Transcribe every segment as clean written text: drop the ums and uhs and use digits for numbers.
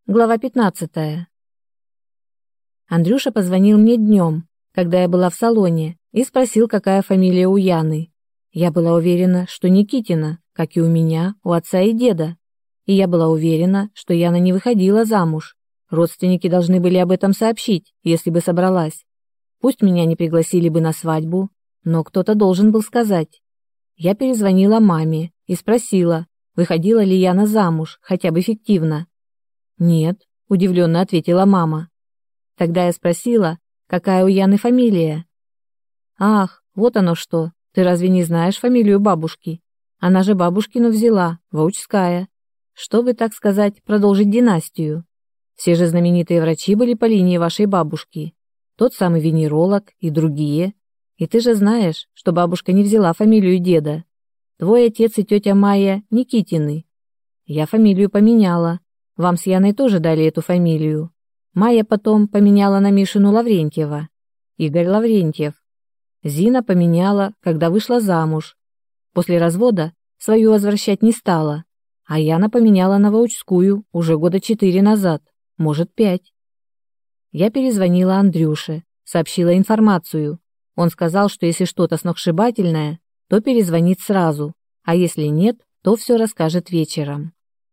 Глава 15. Андрюша позвонил мне днем, когда я была в салоне, и спросил, какая фамилия у Яны. Я была уверена, что Никитина, как и у меня, у отца и деда. И я была уверена, что Яна не выходила замуж. Родственники должны были об этом сообщить, если бы собралась. Пусть меня не пригласили бы на свадьбу, но кто-то должен был сказать. Я перезвонила маме и спросила, выходила ли Яна замуж, хотя бы фиктивно. «Нет», – удивленно ответила мама. Тогда я спросила, какая у Яны фамилия. «Ах, вот оно что, ты разве не знаешь фамилию бабушки? Она же бабушкину взяла, Ваучская. Чтобы, так сказать, продолжить династию. Все же знаменитые врачи были по линии вашей бабушки. Тот самый венеролог и другие. И ты же знаешь, что бабушка не взяла фамилию деда. Твой отец и тетя Майя Никитины. Я фамилию поменяла. Вам с Яной тоже дали эту фамилию. Майя потом поменяла на Мишину Лаврентьева. Игорь Лаврентьев. Зина поменяла, когда вышла замуж. После развода свою возвращать не стала. А Яна поменяла на Ваучскую уже года 4 назад, может 5. Я перезвонила Андрюше, сообщила информацию. Он сказал, что если что-то сногсшибательное, то перезвонит сразу, а если нет, то все расскажет вечером.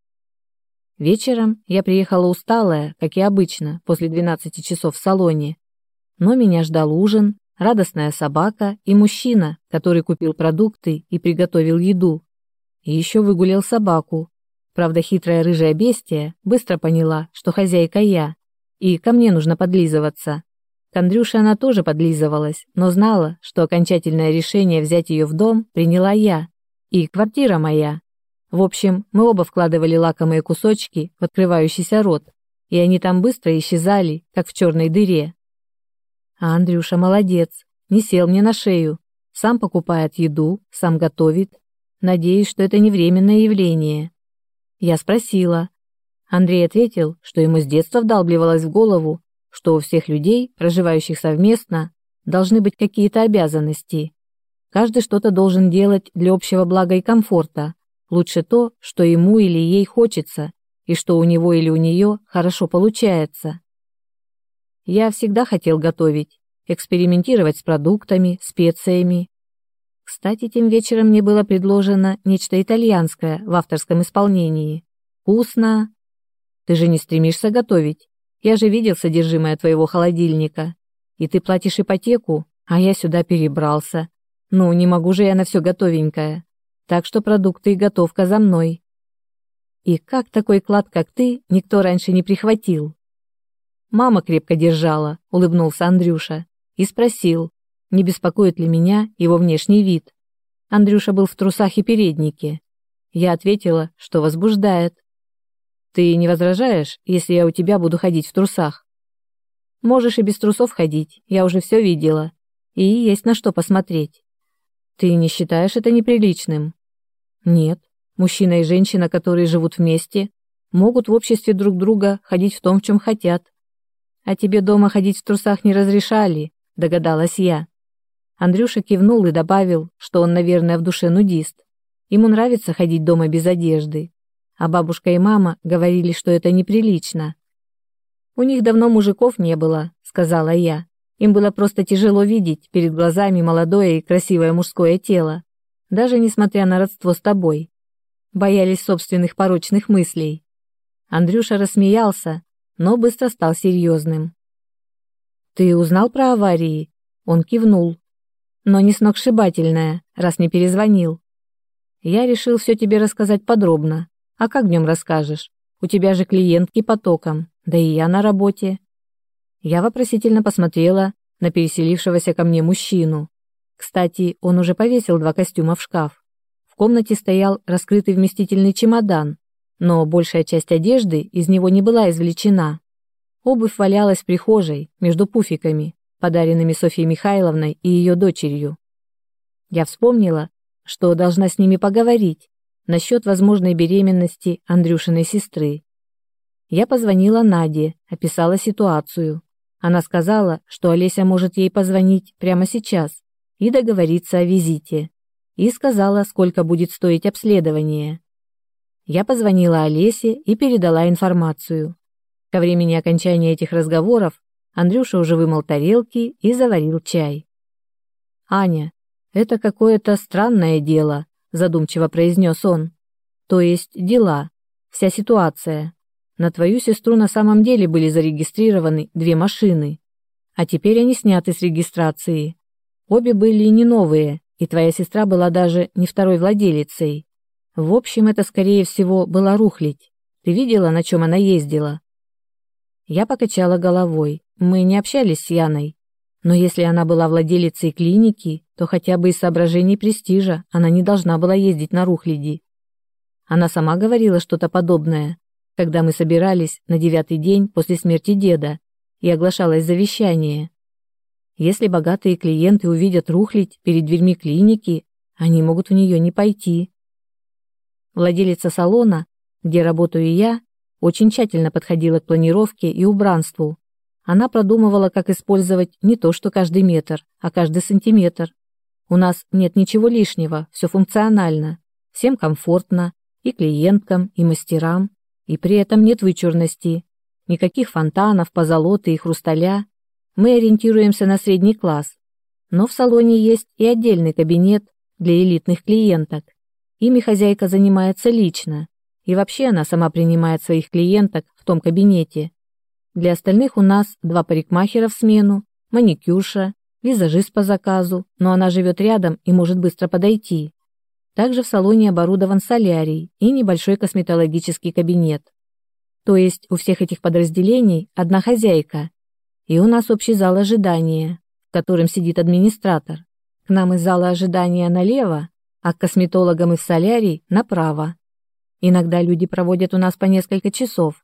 Вечером я приехала усталая, как и обычно, после 12 часов в салоне. Но меня ждал ужин, радостная собака и мужчина, который купил продукты и приготовил еду. И еще выгулял собаку. Правда, хитрая рыжая бестия быстро поняла, что хозяйка я, и ко мне нужно подлизываться. К Андрюше она тоже подлизывалась, но знала, что окончательное решение взять ее в дом приняла я, и квартира моя. В общем, мы оба вкладывали лакомые кусочки в открывающийся рот, и они там быстро исчезали, как в черной дыре. А Андрюша молодец, не сел мне на шею, сам покупает еду, сам готовит. Надеюсь, что это не временное явление. Я спросила. Андрей ответил, что ему с детства вдалбливалось в голову, что у всех людей, проживающих совместно, должны быть какие-то обязанности. Каждый что-то должен делать для общего блага и комфорта. Лучше то, что ему или ей хочется, и что у него или у нее хорошо получается. Я всегда хотел готовить, экспериментировать с продуктами, специями. Кстати, тем вечером мне было предложено нечто итальянское в авторском исполнении. Вкусно. Ты же не стремишься готовить? Я же видел содержимое твоего холодильника. И ты платишь ипотеку, а я сюда перебрался. Ну, не могу же я на все готовенькое. Так что продукты и готовка за мной. И как такой клад, как ты, никто раньше не прихватил? Мама крепко держала, улыбнулся Андрюша, и спросил, не беспокоит ли меня его внешний вид. Андрюша был в трусах и переднике. Я ответила, что возбуждает. Ты не возражаешь, если я у тебя буду ходить в трусах? Можешь и без трусов ходить, я уже все видела. И есть на что посмотреть. Ты не считаешь это неприличным? Нет. Мужчина и женщина, которые живут вместе, могут в обществе друг друга ходить в том, в чем хотят. А тебе дома ходить в трусах не разрешали, догадалась я. Андрюша кивнул и добавил, что он, наверное, в душе нудист. Ему нравится ходить дома без одежды. А бабушка и мама говорили, что это неприлично. У них давно мужиков не было, сказала я. Им было просто тяжело видеть перед глазами молодое и красивое мужское тело, даже несмотря на родство с тобой. Боялись собственных порочных мыслей. Андрюша рассмеялся, но быстро стал серьезным. «Ты узнал про аварии?» Он кивнул. «Но не сногсшибательное, раз не перезвонил. Я решил все тебе рассказать подробно. А как днем расскажешь? У тебя же клиентки потоком, да и я на работе». Я вопросительно посмотрела на переселившегося ко мне мужчину. Кстати, он уже повесил 2 костюма в шкаф. В комнате стоял раскрытый вместительный чемодан, но большая часть одежды из него не была извлечена. Обувь валялась в прихожей между пуфиками, подаренными Софьей Михайловной и ее дочерью. Я вспомнила, что должна с ними поговорить насчет возможной беременности Андрюшиной сестры. Я позвонила Наде, описала ситуацию. Она сказала, что Олеся может ей позвонить прямо сейчас и договориться о визите. И сказала, сколько будет стоить обследование. Я позвонила Олесе и передала информацию. Ко времени окончания этих разговоров Андрюша уже вымыл тарелки и заварил чай. «Аня, это какое-то странное дело», – задумчиво произнес он. «То есть дела, вся ситуация. На твою сестру на самом деле были зарегистрированы 2 машины, а теперь они сняты с регистрации. Обе были не новые, и твоя сестра была даже не второй владелицей. В общем, это, скорее всего, была рухлядь. Ты видела, на чем она ездила?» Я покачала головой. Мы не общались с Яной. Но если она была владелицей клиники, то хотя бы из соображений престижа она не должна была ездить на рухляди. Она сама говорила что-то подобное, когда мы собирались на 9-й день после смерти деда, и оглашалось завещание. Если богатые клиенты увидят рухлядь перед дверьми клиники, они могут в нее не пойти. Владелица салона, где работаю я, очень тщательно подходила к планировке и убранству. Она продумывала, как использовать не то что каждый метр, а каждый сантиметр. У нас нет ничего лишнего, все функционально, всем комфортно, и клиенткам, и мастерам, и при этом нет вычурности, никаких фонтанов, позолоты и хрусталя. Мы ориентируемся на средний класс, но в салоне есть и отдельный кабинет для элитных клиенток. Ими хозяйка занимается лично, и вообще она сама принимает своих клиенток в том кабинете. Для остальных у нас 2 парикмахера в смену, маникюрша, визажист по заказу, но она живет рядом и может быстро подойти. Также в салоне оборудован солярий и небольшой косметологический кабинет. То есть у всех этих подразделений одна хозяйка, и у нас общий зал ожидания, в котором сидит администратор. К нам из зала ожидания налево, а к косметологам и в солярий направо. Иногда люди проводят у нас по несколько часов.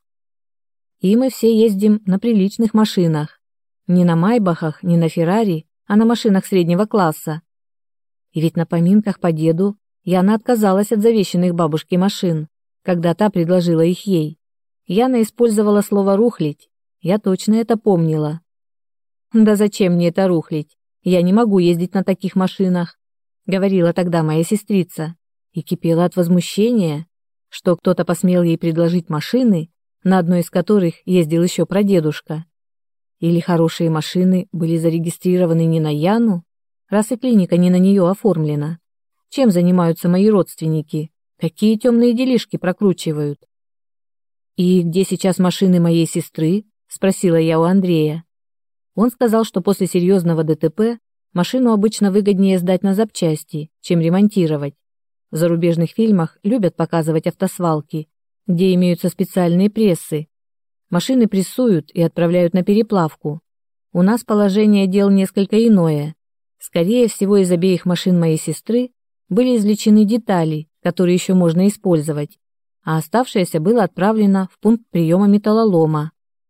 И мы все ездим на приличных машинах. Не на Майбахах, не на Феррари, а на машинах среднего класса. И ведь на поминках по деду Яна отказалась от завещанных бабушке машин, когда та предложила их ей. Яна использовала слово «рухлядь». Я точно это помнила. «Да зачем мне это рухлядь? Я не могу ездить на таких машинах», — говорила тогда моя сестрица. И кипела от возмущения, что кто-то посмел ей предложить машины, на одной из которых ездил еще прадедушка. Или хорошие машины были зарегистрированы не на Яну, раз и клиника не на нее оформлена. Чем занимаются мои родственники? Какие темные делишки прокручивают? «И где сейчас машины моей сестры?» – спросила я у Андрея. Он сказал, что после серьезного ДТП машину обычно выгоднее сдать на запчасти, чем ремонтировать. В зарубежных фильмах любят показывать автосвалки, где имеются специальные прессы. Машины прессуют и отправляют на переплавку. У нас положение дел несколько иное. Скорее всего, из обеих машин моей сестры были извлечены детали, которые еще можно использовать, а оставшееся было отправлено в пункт приема металлолома.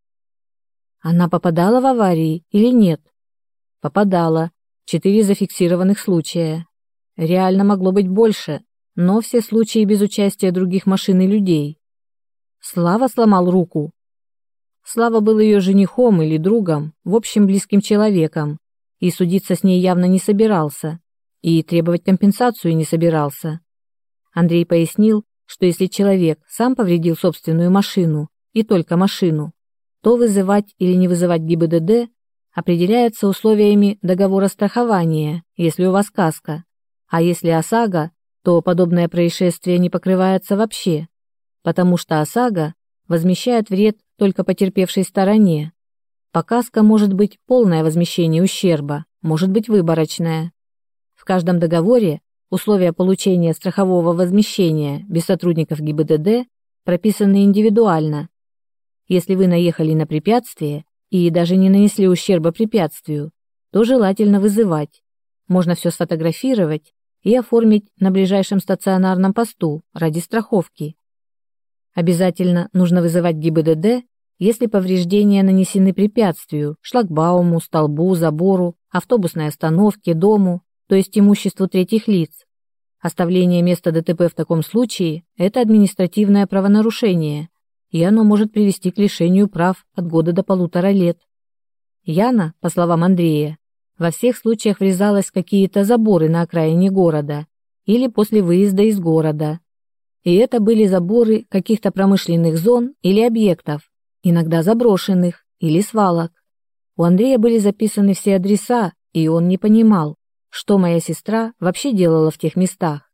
Она попадала в аварии или нет? Попадала. 4 зафиксированных случая. Реально могло быть больше, но все случаи без участия других машин и людей. Слава сломал руку. Слава был ее женихом или другом, в общем, близким человеком, и судиться с ней явно не собирался, и требовать компенсацию не собирался. Андрей пояснил, что если человек сам повредил собственную машину, и только машину, то вызывать или не вызывать ГИБДД определяется условиями договора страхования, если у вас каска, а если ОСАГО, то подобное происшествие не покрывается вообще, потому что ОСАГО возмещает вред только потерпевшей стороне. По каско может быть полное возмещение ущерба, может быть выборочное. В каждом договоре условия получения страхового возмещения без сотрудников ГИБДД прописаны индивидуально. Если вы наехали на препятствие и даже не нанесли ущерба препятствию, то желательно вызывать. Можно все сфотографировать и оформить на ближайшем стационарном посту ради страховки. Обязательно нужно вызывать ГИБДД, если повреждения нанесены препятствию, шлагбауму, столбу, забору, автобусной остановке, дому, то есть имуществу третьих лиц. Оставление места ДТП в таком случае – это административное правонарушение, и оно может привести к лишению прав от года до 1,5 лет. Яна, по словам Андрея, во всех случаях врезалась в какие-то заборы на окраине города или после выезда из города. И это были заборы каких-то промышленных зон или объектов, иногда заброшенных или свалок. У Андрея были записаны все адреса, и он не понимал, что моя сестра вообще делала в тех местах.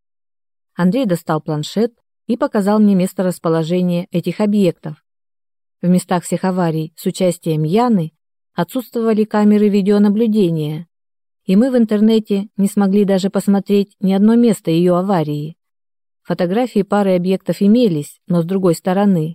Андрей достал планшет и показал мне место расположения этих объектов. В местах всех аварий с участием Яны отсутствовали камеры видеонаблюдения, и мы в интернете не смогли даже посмотреть ни одно место ее аварии. Фотографии пары объектов имелись, но с другой стороны.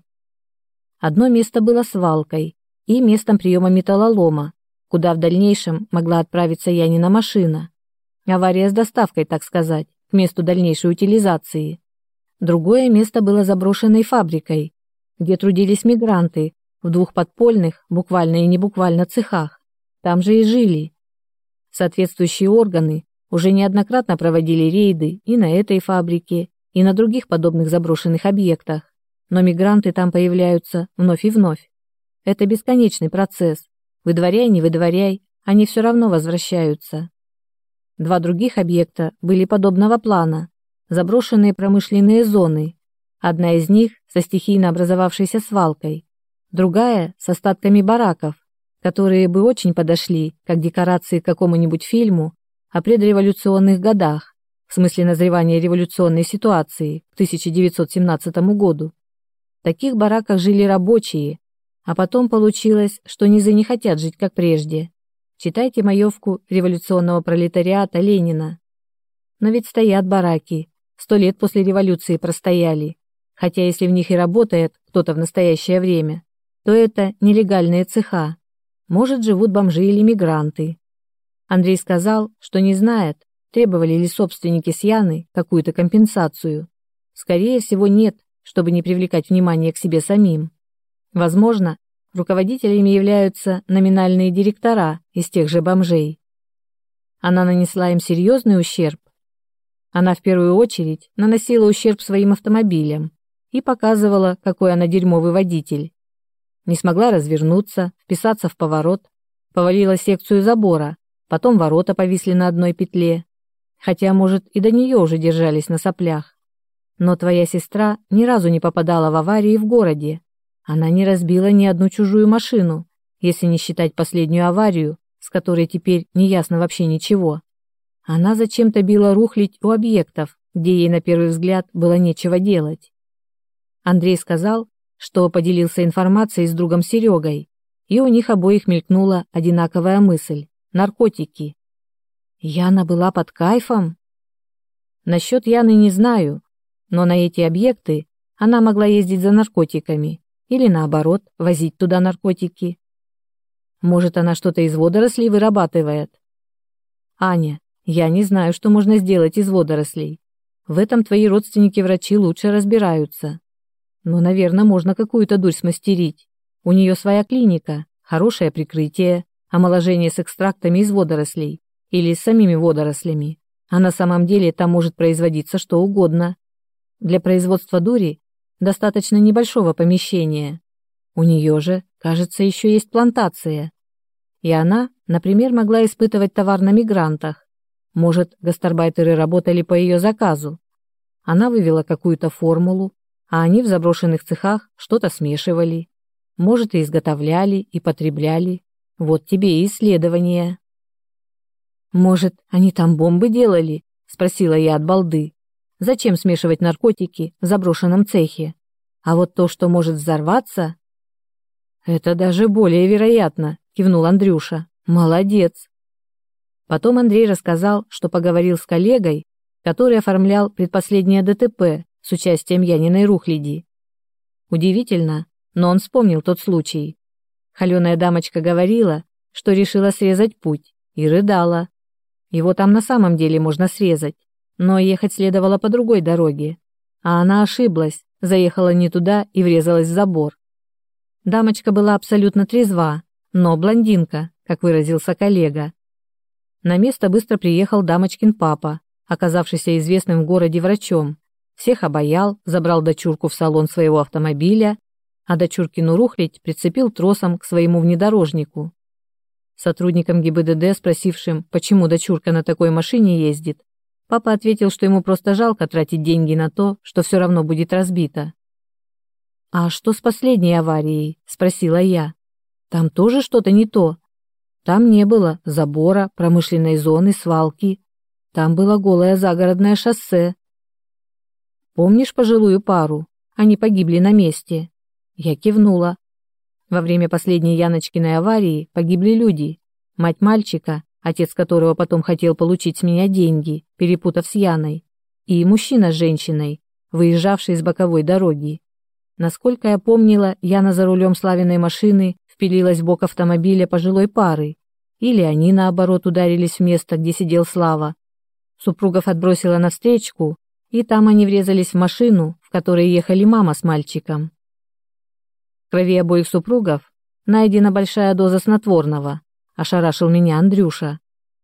Одно место было свалкой и местом приема металлолома, куда в дальнейшем могла отправиться Янина машина. Авария с доставкой, так сказать, к месту дальнейшей утилизации. Другое место было заброшенной фабрикой, где трудились мигранты в двух подпольных, буквально и небуквально, цехах. Там же и жили. Соответствующие органы уже неоднократно проводили рейды и на этой фабрике, и на других подобных заброшенных объектах. Но мигранты там появляются вновь и вновь. Это бесконечный процесс. Выдворяй, не выдворяй, они все равно возвращаются. Два других объекта были подобного плана. Заброшенные промышленные зоны. Одна из них со стихийно образовавшейся свалкой. Другая с остатками бараков, которые бы очень подошли как декорации к какому-нибудь фильму о предреволюционных годах, в смысле назревания революционной ситуации к 1917 году. В таких бараках жили рабочие, а потом получилось, что низы не хотят жить как прежде. Читайте маевку революционного пролетариата Ленина. Но ведь стоят бараки, 100 лет после революции простояли, хотя если в них и работает кто-то в настоящее время, то это нелегальные цеха. Может, живут бомжи или мигранты. Андрей сказал, что не знает, требовали ли собственники с Яны какую-то компенсацию. Скорее всего, нет, чтобы не привлекать внимание к себе самим. Возможно, руководителями являются номинальные директора из тех же бомжей. Она нанесла им серьезный ущерб. Она в первую очередь наносила ущерб своим автомобилям и показывала, какой она дерьмовый водитель. Не смогла развернуться, вписаться в поворот, повалила секцию забора, потом ворота повисли на одной петле, хотя, может, и до нее уже держались на соплях. Но твоя сестра ни разу не попадала в аварии в городе. Она не разбила ни одну чужую машину, если не считать последнюю аварию, с которой теперь не ясно вообще ничего. Она зачем-то била рухлядь у объектов, где ей на первый взгляд было нечего делать. Андрей сказал, что поделился информацией с другом Серегой, и у них обоих мелькнула одинаковая мысль – наркотики. Яна была под кайфом? Насчет Яны не знаю, но на эти объекты она могла ездить за наркотиками или, наоборот, возить туда наркотики. Может, она что-то из водорослей вырабатывает? Аня, я не знаю, что можно сделать из водорослей. В этом твои родственники-врачи лучше разбираются. Но, наверное, можно какую-то дурь смастерить. У нее своя клиника, хорошее прикрытие, омоложение с экстрактами из водорослей или с самими водорослями. А на самом деле там может производиться что угодно. Для производства дури достаточно небольшого помещения. У нее же, кажется, еще есть плантация. И она, например, могла испытывать товар на мигрантах. Может, гастарбайтеры работали по ее заказу. Она вывела какую-то формулу, а они в заброшенных цехах что-то смешивали. Может, и изготовляли, и потребляли. Вот тебе и исследования. «Может, они там бомбы делали?» – спросила я от балды. «Зачем смешивать наркотики в заброшенном цехе? А вот то, что может взорваться...» «Это даже более вероятно», – кивнул Андрюша. «Молодец». Потом Андрей рассказал, что поговорил с коллегой, который оформлял предпоследнее ДТП с участием Яниной рухляди. Удивительно, но он вспомнил тот случай. Холеная дамочка говорила, что решила срезать путь, и рыдала. Его там на самом деле можно срезать, но ехать следовало по другой дороге. А она ошиблась, заехала не туда и врезалась в забор. Дамочка была абсолютно трезва, но блондинка, как выразился коллега. На место быстро приехал дамочкин папа, оказавшийся известным в городе врачом. Всех обаял, забрал дочурку в салон своего автомобиля, а дочуркину рухлядь прицепил тросом к своему внедорожнику. Сотрудникам ГИБДД, спросившим, почему дочурка на такой машине ездит, папа ответил, что ему просто жалко тратить деньги на то, что все равно будет разбито. «А что с последней аварией?» – спросила я. «Там тоже что-то не то. Там не было забора, промышленной зоны, свалки. Там было голое загородное шоссе. Помнишь пожилую пару? Они погибли на месте». Я кивнула. Во время последней Яночкиной аварии погибли люди. Мать мальчика, отец которого потом хотел получить с меня деньги, перепутав с Яной, и мужчина с женщиной, выезжавший с боковой дороги. Насколько я помнила, Яна за рулем Славиной машины впилилась в бок автомобиля пожилой пары, или они, наоборот, ударились в место, где сидел Слава. Супругов отбросила навстречку, и там они врезались в машину, в которой ехали мама с мальчиком. В крови обоих супругов найдена большая доза снотворного, ошарашил меня Андрюша.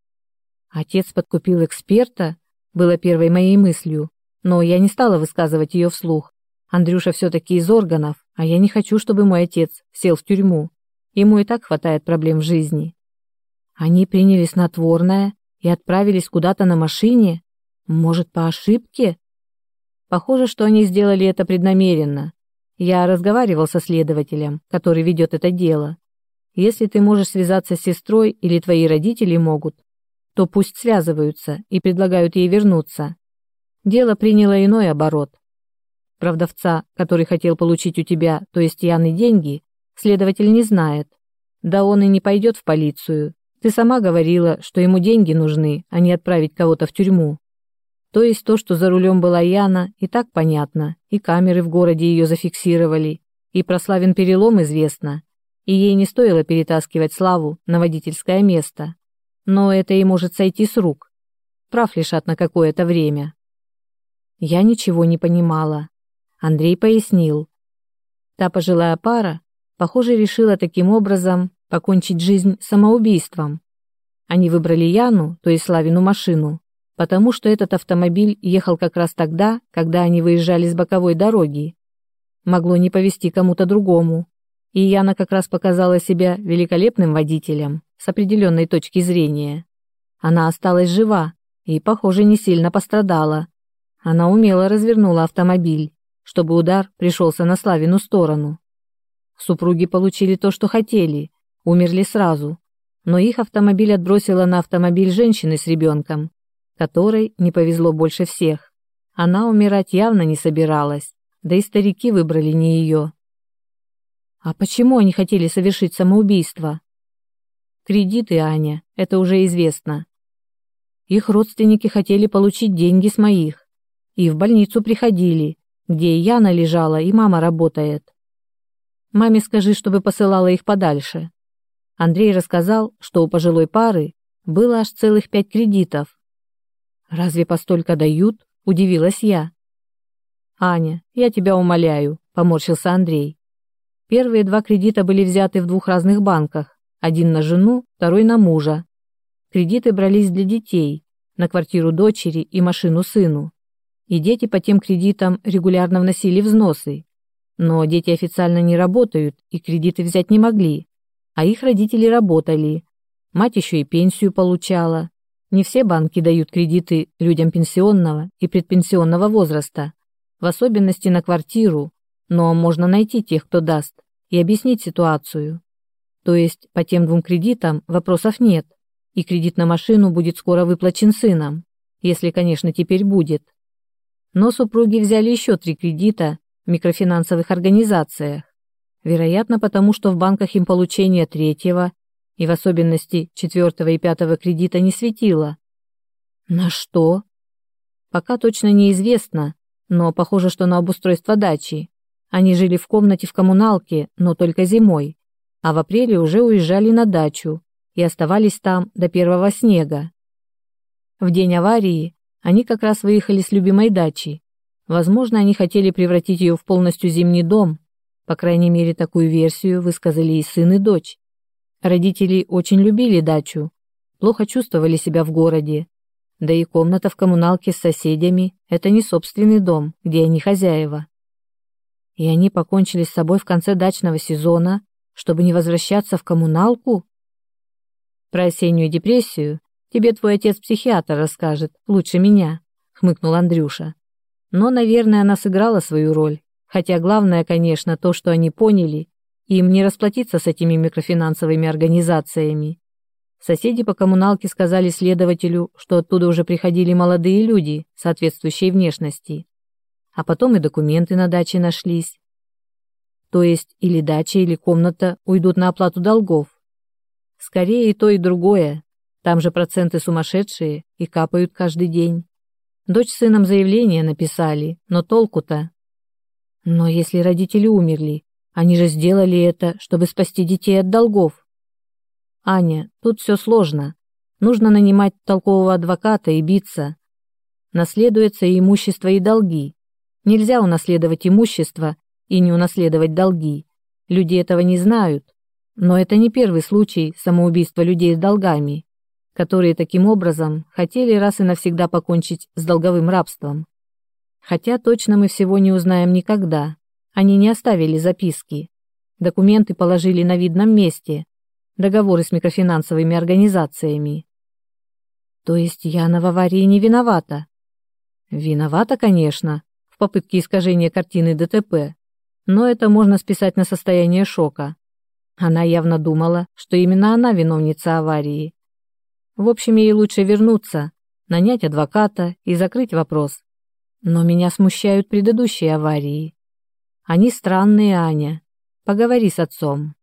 Отец подкупил эксперта, было первой моей мыслью, но я не стала высказывать ее вслух. Андрюша все-таки из органов, а я не хочу, чтобы мой отец сел в тюрьму. Ему и так хватает проблем в жизни. Они приняли снотворное и отправились куда-то на машине? Может, по ошибке? Похоже, что они сделали это преднамеренно. Я разговаривал со следователем, который ведет это дело. Если ты можешь связаться с сестрой или твои родители могут, то пусть связываются и предлагают ей вернуться. Дело приняло иной оборот. Продавца, который хотел получить у тебя, то есть Яны, деньги, следователь не знает. Да он и не пойдет в полицию. Ты сама говорила, что ему деньги нужны, а не отправить кого-то в тюрьму. То есть то, что за рулем была Яна, и так понятно, и камеры в городе ее зафиксировали, и про Славин перелом известно, и ей не стоило перетаскивать Славу на водительское место. Но это и может сойти с рук. Прав лишат на какое-то время. Я ничего не понимала. Андрей пояснил. Та пожилая пара, похоже, решила таким образом покончить жизнь самоубийством. Они выбрали Яну, то есть Славину машину, потому что этот автомобиль ехал как раз тогда, когда они выезжали с боковой дороги. Могло не повезти кому-то другому. И Яна как раз показала себя великолепным водителем с определенной точки зрения. Она осталась жива и, похоже, не сильно пострадала. Она умело развернула автомобиль, чтобы удар пришелся на Славину сторону. Супруги получили то, что хотели, умерли сразу, но их автомобиль отбросило на автомобиль женщины с ребенком, которой не повезло больше всех. Она умирать явно не собиралась, да и старики выбрали не ее. А почему они хотели совершить самоубийство? Кредиты, Аня, это уже известно. Их родственники хотели получить деньги с моих, и в больницу приходили, где и Яна лежала, и мама работает. Маме скажи, чтобы посылала их подальше. Андрей рассказал, что у пожилой пары было аж целых 5 кредитов. «Разве постолько дают?» – удивилась я. «Аня, я тебя умоляю», – поморщился Андрей. Первые 2 кредита были взяты в 2 разных банках, один на жену, второй на мужа. Кредиты брались для детей, на квартиру дочери и машину сыну. И дети по тем кредитам регулярно вносили взносы. Но дети официально не работают и кредиты взять не могли, а их родители работали. Мать еще и пенсию получала. Не все банки дают кредиты людям пенсионного и предпенсионного возраста, в особенности на квартиру, но можно найти тех, кто даст, и объяснить ситуацию. То есть по тем 2 кредитам вопросов нет, и кредит на машину будет скоро выплачен сыном, если, конечно, теперь будет. Но супруги взяли еще 3 кредита в микрофинансовых организациях, вероятно, потому что в банках им получение 3-го и в особенности 4-го и 5-го кредита не светило. На что? Пока точно неизвестно, но похоже, что на обустройство дачи. Они жили в комнате в коммуналке, но только зимой, а в апреле уже уезжали на дачу и оставались там до первого снега. В день аварии они как раз выехали с любимой дачи. Возможно, они хотели превратить ее в полностью зимний дом. По крайней мере, такую версию высказали и сын, и дочь. Родители очень любили дачу, плохо чувствовали себя в городе. Да и комната в коммуналке с соседями – это не собственный дом, где они хозяева. И они покончили с собой в конце дачного сезона, чтобы не возвращаться в коммуналку? Про осеннюю депрессию тебе твой отец-психиатр расскажет лучше меня, хмыкнул Андрюша. Но, наверное, она сыграла свою роль, Хотя главное, конечно, то, что они поняли, и им не расплатиться с этими микрофинансовыми организациями. Соседи по коммуналке сказали следователю, что оттуда уже приходили молодые люди соответствующей внешности. А потом и документы на даче нашлись. То есть или дача, или комната уйдут на оплату долгов. Скорее и то, и другое. Там же проценты сумасшедшие и капают каждый день. Дочь с сыном заявление написали, но толку-то? Но если родители умерли, они же сделали это, чтобы спасти детей от долгов. Аня, тут все сложно. Нужно нанимать толкового адвоката и биться. Наследуется и имущество, и долги. Нельзя унаследовать имущество и не унаследовать долги. Люди этого не знают. Но это не первый случай самоубийства людей с долгами, которые таким образом хотели раз и навсегда покончить с долговым рабством. Хотя точно мы всего не узнаем никогда. Они не оставили записки. Документы положили на видном месте. Договоры с микрофинансовыми организациями. То есть Яна в аварии не виновата? Виновата, конечно, в попытке искажения картины ДТП. Но это можно списать на состояние шока. Она явно думала, что именно она виновница аварии. В общем, ей лучше вернуться, нанять адвоката и закрыть вопрос. Но меня смущают предыдущие аварии. Они странные, Аня. Поговори с отцом.